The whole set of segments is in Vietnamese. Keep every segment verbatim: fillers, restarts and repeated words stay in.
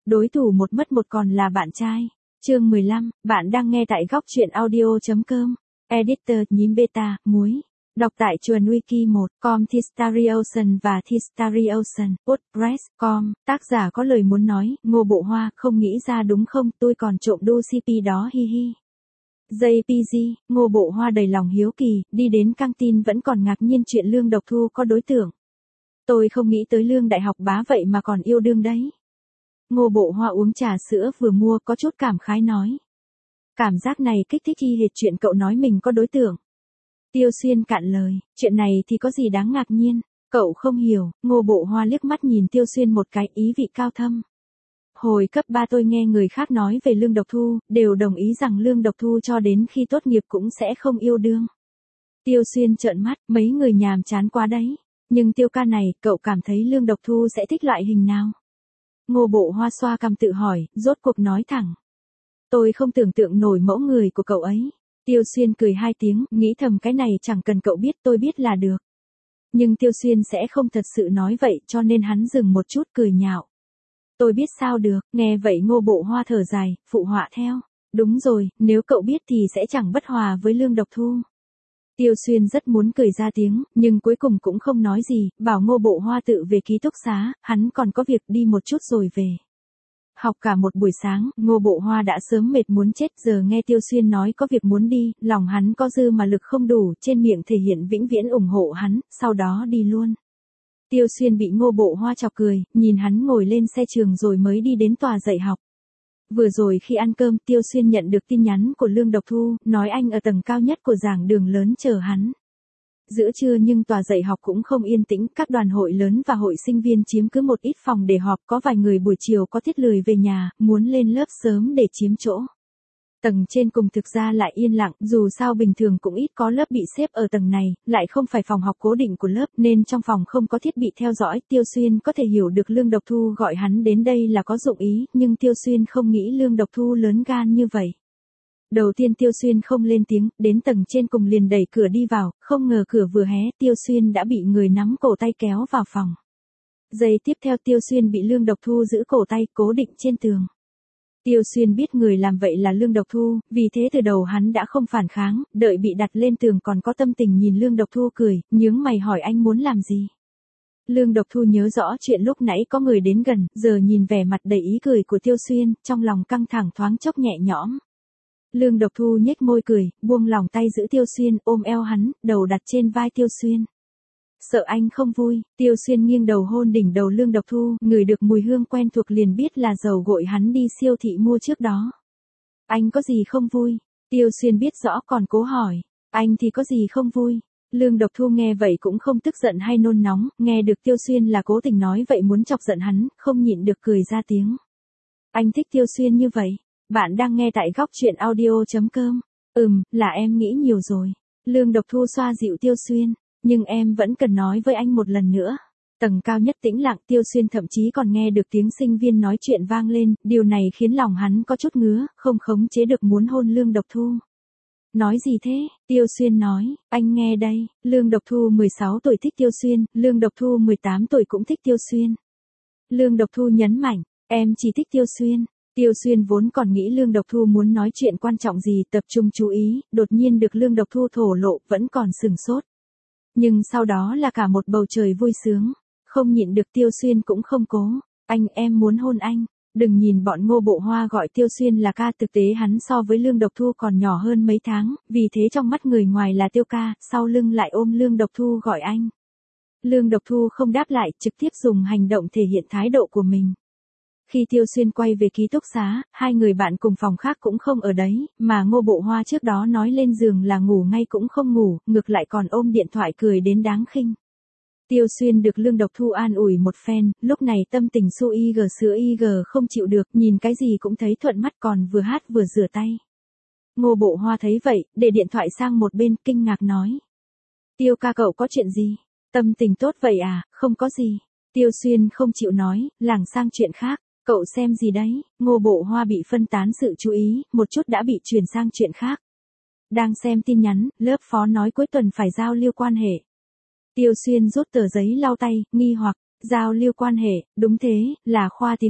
Đối thủ một mất một còn là bạn trai. Chương mười lăm, bạn đang nghe tại góc truyện audio chấm com. Editor nhím beta, muối. Đọc tại chuồn wiki một, com Thistariation và Thistariation, WordPress, com. Tác giả có lời muốn nói, Ngô Bộ Hoa, không nghĩ ra đúng không, tôi còn trộm đu xê pê đó hi hi. jay pê giê, Ngô Bộ Hoa đầy lòng hiếu kỳ, đi đến căng tin vẫn còn ngạc nhiên chuyện Lương Độc Thu có đối tượng. Tôi không nghĩ tới Lương đại học bá vậy mà còn yêu đương đấy. Ngô Bộ Hoa uống trà sữa vừa mua có chút cảm khái nói. Cảm giác này kích thích y hệt chuyện cậu nói mình có đối tượng. Tiêu Xuyên cạn lời, chuyện này thì có gì đáng ngạc nhiên, cậu không hiểu. Ngô Bộ Hoa liếc mắt nhìn Tiêu Xuyên một cái, ý vị cao thâm. Hồi cấp ba tôi nghe người khác nói về Lương Độc Thu, đều đồng ý rằng Lương Độc Thu cho đến khi tốt nghiệp cũng sẽ không yêu đương. Tiêu Xuyên trợn mắt, mấy người nhàm chán quá đấy. Nhưng Tiêu ca này, cậu cảm thấy Lương Độc Thu sẽ thích loại hình nào? Ngô Bộ Hoa xoa cằm tự hỏi, rốt cuộc nói thẳng. Tôi không tưởng tượng nổi mẫu người của cậu ấy. Tiêu Xuyên cười hai tiếng, nghĩ thầm cái này chẳng cần cậu biết, tôi biết là được. Nhưng Tiêu Xuyên sẽ không thật sự nói vậy, cho nên hắn dừng một chút cười nhạo. Tôi biết sao được, nghe vậy Ngô Bộ Hoa thở dài, phụ họa theo. Đúng rồi, nếu cậu biết thì sẽ chẳng bất hòa với Lương Độc Thu. Tiêu Xuyên rất muốn cười ra tiếng, nhưng cuối cùng cũng không nói gì, bảo Ngô Bộ Hoa tự về ký túc xá, hắn còn có việc đi một chút rồi về. Học cả một buổi sáng, Ngô Bộ Hoa đã sớm mệt muốn chết, giờ nghe Tiêu Xuyên nói có việc muốn đi, lòng hắn có dư mà lực không đủ, trên miệng thể hiện vĩnh viễn ủng hộ hắn, sau đó đi luôn. Tiêu Xuyên bị Ngô Bộ Hoa chọc cười, nhìn hắn ngồi lên xe trường rồi mới đi đến tòa dạy học. Vừa rồi khi ăn cơm, Tiêu Xuyên nhận được tin nhắn của Lương Độc Thu, nói anh ở tầng cao nhất của giảng đường lớn chờ hắn. Giữa trưa nhưng tòa dạy học cũng không yên tĩnh, các đoàn hội lớn và hội sinh viên chiếm cứ một ít phòng để họp, có vài người buổi chiều có tiết lười về nhà, muốn lên lớp sớm để chiếm chỗ. Tầng trên cùng thực ra lại yên lặng, dù sao bình thường cũng ít có lớp bị xếp ở tầng này, lại không phải phòng học cố định của lớp nên trong phòng không có thiết bị theo dõi. Tiêu Xuyên có thể hiểu được Lương Độc Thu gọi hắn đến đây là có dụng ý, nhưng Tiêu Xuyên không nghĩ Lương Độc Thu lớn gan như vậy. Đầu tiên Tiêu Xuyên không lên tiếng, đến tầng trên cùng liền đẩy cửa đi vào, không ngờ cửa vừa hé, Tiêu Xuyên đã bị người nắm cổ tay kéo vào phòng. Giây tiếp theo Tiêu Xuyên bị Lương Độc Thu giữ cổ tay, cố định trên tường. Tiêu Xuyên biết người làm vậy là Lương Độc Thu, vì thế từ đầu hắn đã không phản kháng, đợi bị đặt lên tường còn có tâm tình nhìn Lương Độc Thu cười, nhướng mày hỏi anh muốn làm gì. Lương Độc Thu nhớ rõ chuyện lúc nãy có người đến gần, giờ nhìn vẻ mặt đầy ý cười của Tiêu Xuyên, trong lòng căng thẳng thoáng chốc nhẹ nhõm. Lương Độc Thu nhếch môi cười, buông lỏng tay giữ Tiêu Xuyên, ôm eo hắn, đầu đặt trên vai Tiêu Xuyên. Sợ anh không vui, Tiêu Xuyên nghiêng đầu hôn đỉnh đầu Lương Độc Thu, ngửi được mùi hương quen thuộc liền biết là dầu gội hắn đi siêu thị mua trước đó. Anh có gì không vui? Tiêu Xuyên biết rõ còn cố hỏi, anh thì có gì không vui? Lương Độc Thu nghe vậy cũng không tức giận hay nôn nóng, nghe được Tiêu Xuyên là cố tình nói vậy muốn chọc giận hắn, không nhịn được cười ra tiếng. Anh thích Tiêu Xuyên như vậy. Bạn đang nghe tại góc truyện audio chấm com. Ừm, là em nghĩ nhiều rồi. Lương Độc Thu xoa dịu Tiêu Xuyên. Nhưng em vẫn cần nói với anh một lần nữa. Tầng cao nhất tĩnh lặng, Tiêu Xuyên thậm chí còn nghe được tiếng sinh viên nói chuyện vang lên, điều này khiến lòng hắn có chút ngứa, không khống chế được muốn hôn Lương Độc Thu. Nói gì thế? Tiêu Xuyên nói, anh nghe đây, Lương Độc Thu mười sáu tuổi thích Tiêu Xuyên, Lương Độc Thu mười tám tuổi cũng thích Tiêu Xuyên. Lương Độc Thu nhấn mạnh, em chỉ thích Tiêu Xuyên. Tiêu Xuyên vốn còn nghĩ Lương Độc Thu muốn nói chuyện quan trọng gì, tập trung chú ý, đột nhiên được Lương Độc Thu thổ lộ, vẫn còn sừng sốt. Nhưng sau đó là cả một bầu trời vui sướng, không nhịn được Tiêu Xuyên cũng không cố, anh em muốn hôn anh, đừng nhìn bọn Ngô Bộ Hoa gọi Tiêu Xuyên là ca, thực tế hắn so với Lương Độc Thu còn nhỏ hơn mấy tháng, vì thế trong mắt người ngoài là Tiêu ca, sau lưng lại ôm Lương Độc Thu gọi anh. Lương Độc Thu không đáp lại, trực tiếp dùng hành động thể hiện thái độ của mình. Khi Tiêu Xuyên quay về ký túc xá, hai người bạn cùng phòng khác cũng không ở đấy, mà Ngô Bộ Hoa trước đó nói lên giường là ngủ ngay cũng không ngủ, ngược lại còn ôm điện thoại cười đến đáng khinh. Tiêu Xuyên được Lương Độc Thu an ủi một phen, lúc này tâm tình su y gờ sữa y gờ không chịu được, nhìn cái gì cũng thấy thuận mắt còn vừa hát vừa rửa tay. Ngô Bộ Hoa thấy vậy, để điện thoại sang một bên, kinh ngạc nói. Tiêu ca cậu có chuyện gì? Tâm tình tốt vậy à? Không có gì. Tiêu Xuyên không chịu nói, lảng sang chuyện khác. Cậu xem gì đấy? Ngô Bộ Hoa bị phân tán sự chú ý, một chút đã bị chuyển sang chuyện khác. Đang xem tin nhắn, lớp phó nói cuối tuần phải giao lưu quan hệ. Tiêu Xuyên rút tờ giấy lau tay, nghi hoặc, giao lưu quan hệ, đúng thế, là khoa tiếng Nhật.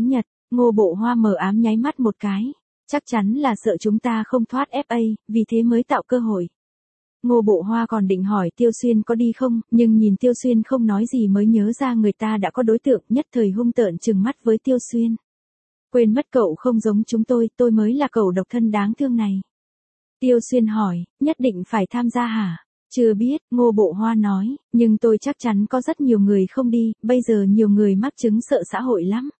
Ngô Bộ Hoa mờ ám nháy mắt một cái. Chắc chắn là sợ chúng ta không thoát ép a, vì thế mới tạo cơ hội. Ngô Bộ Hoa còn định hỏi Tiêu Xuyên có đi không, nhưng nhìn Tiêu Xuyên không nói gì mới nhớ ra người ta đã có đối tượng, nhất thời hung tợn trừng mắt với Tiêu Xuyên. Quên mất cậu không giống chúng tôi, tôi mới là cậu độc thân đáng thương này. Tiêu Xuyên hỏi, nhất định phải tham gia hả? Chưa biết, Ngô Bộ Hoa nói, nhưng tôi chắc chắn có rất nhiều người không đi, bây giờ nhiều người mắc chứng sợ xã hội lắm.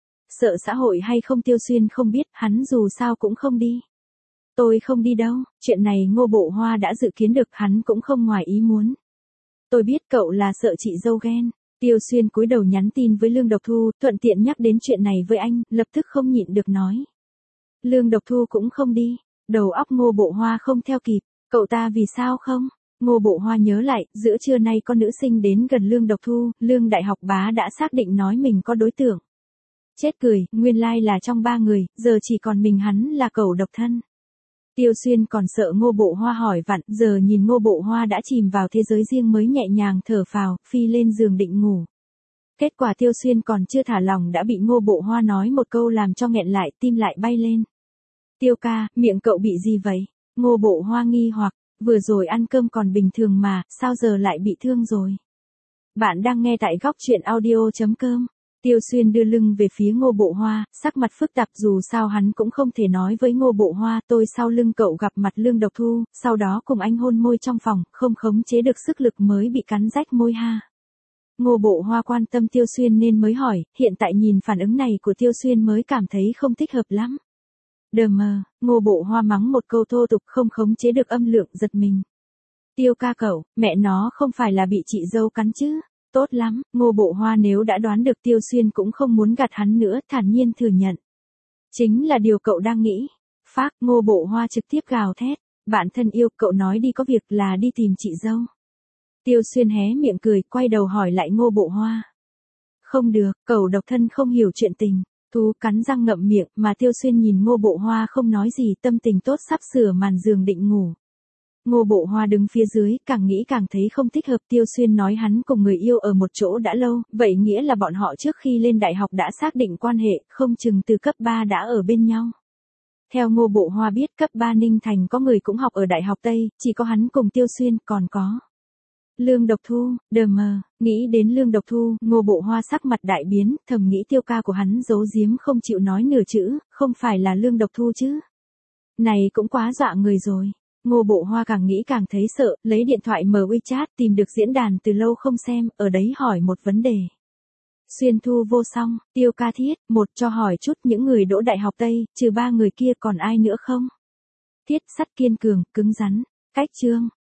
Sợ xã hội hay không Tiêu Xuyên không biết, hắn dù sao cũng không đi. Tôi không đi đâu, chuyện này Ngô Bộ Hoa đã dự kiến được, hắn cũng không ngoài ý muốn. Tôi biết cậu là sợ chị dâu ghen. Tiêu Xuyên cúi đầu nhắn tin với Lương Độc Thu, thuận tiện nhắc đến chuyện này với anh, lập tức không nhịn được nói. Lương Độc Thu cũng không đi, đầu óc Ngô Bộ Hoa không theo kịp, cậu ta vì sao không? Ngô Bộ Hoa nhớ lại, giữa trưa nay có nữ sinh đến gần Lương Độc Thu, Lương Đại Học Bá đã xác định nói mình có đối tượng. Chết cười, nguyên lai là trong ba người, giờ chỉ còn mình hắn là cậu độc thân. Tiêu Xuyên còn sợ Ngô Bộ Hoa hỏi vặn, giờ nhìn Ngô Bộ Hoa đã chìm vào thế giới riêng mới nhẹ nhàng thở phào, phi lên giường định ngủ. Kết quả Tiêu Xuyên còn chưa thả lòng đã bị Ngô Bộ Hoa nói một câu làm cho nghẹn lại, tim lại bay lên. Tiêu ca, miệng cậu bị gì vậy? Ngô Bộ Hoa nghi hoặc, vừa rồi ăn cơm còn bình thường mà, sao giờ lại bị thương rồi? Bạn đang nghe tại góc truyện audio chấm com. Tiêu Xuyên đưa lưng về phía Ngô Bộ Hoa, sắc mặt phức tạp, dù sao hắn cũng không thể nói với Ngô Bộ Hoa, tôi sau lưng cậu gặp mặt Lương Độc Thu, sau đó cùng anh hôn môi trong phòng, không khống chế được sức lực mới bị cắn rách môi ha. Ngô Bộ Hoa quan tâm Tiêu Xuyên nên mới hỏi, hiện tại nhìn phản ứng này của Tiêu Xuyên mới cảm thấy không thích hợp lắm. Đờ mờ, Ngô Bộ Hoa mắng một câu thô tục không khống chế được âm lượng, giật mình. Tiêu ca cậu, mẹ nó không phải là bị chị dâu cắn chứ? Tốt lắm, Ngô Bộ Hoa nếu đã đoán được Tiêu Xuyên cũng không muốn gạt hắn nữa, thản nhiên thừa nhận. Chính là điều cậu đang nghĩ. Phác, Ngô Bộ Hoa trực tiếp gào thét. Bạn thân yêu, cậu nói đi có việc là đi tìm chị dâu. Tiêu Xuyên hé miệng cười, quay đầu hỏi lại Ngô Bộ Hoa. Không được, cậu độc thân không hiểu chuyện tình. Thú cắn răng ngậm miệng, mà Tiêu Xuyên nhìn Ngô Bộ Hoa không nói gì, tâm tình tốt sắp sửa màn giường định ngủ. Ngô Bộ Hoa đứng phía dưới, càng nghĩ càng thấy không thích hợp. Tiêu Xuyên nói hắn cùng người yêu ở một chỗ đã lâu, vậy nghĩa là bọn họ trước khi lên đại học đã xác định quan hệ, không chừng từ cấp ba đã ở bên nhau. Theo Ngô Bộ Hoa biết, cấp ba Ninh Thành có người cũng học ở Đại học Tây, chỉ có hắn cùng Tiêu Xuyên, còn có Lương Độc Thu. Đờ mờ, nghĩ đến Lương Độc Thu, Ngô Bộ Hoa sắc mặt đại biến, thầm nghĩ Tiêu ca của hắn giấu giếm không chịu nói nửa chữ, không phải là Lương Độc Thu chứ. Này cũng quá dọa người rồi. Ngô Bộ Hoa càng nghĩ càng thấy sợ, lấy điện thoại mở WeChat tìm được diễn đàn từ lâu không xem, ở đấy hỏi một vấn đề. Xuyên Thu vô song, Tiêu ca thiết, một cho hỏi chút những người đỗ Đại học Tây, trừ ba người kia còn ai nữa không? Thiết sắt kiên cường, cứng rắn, cách chương.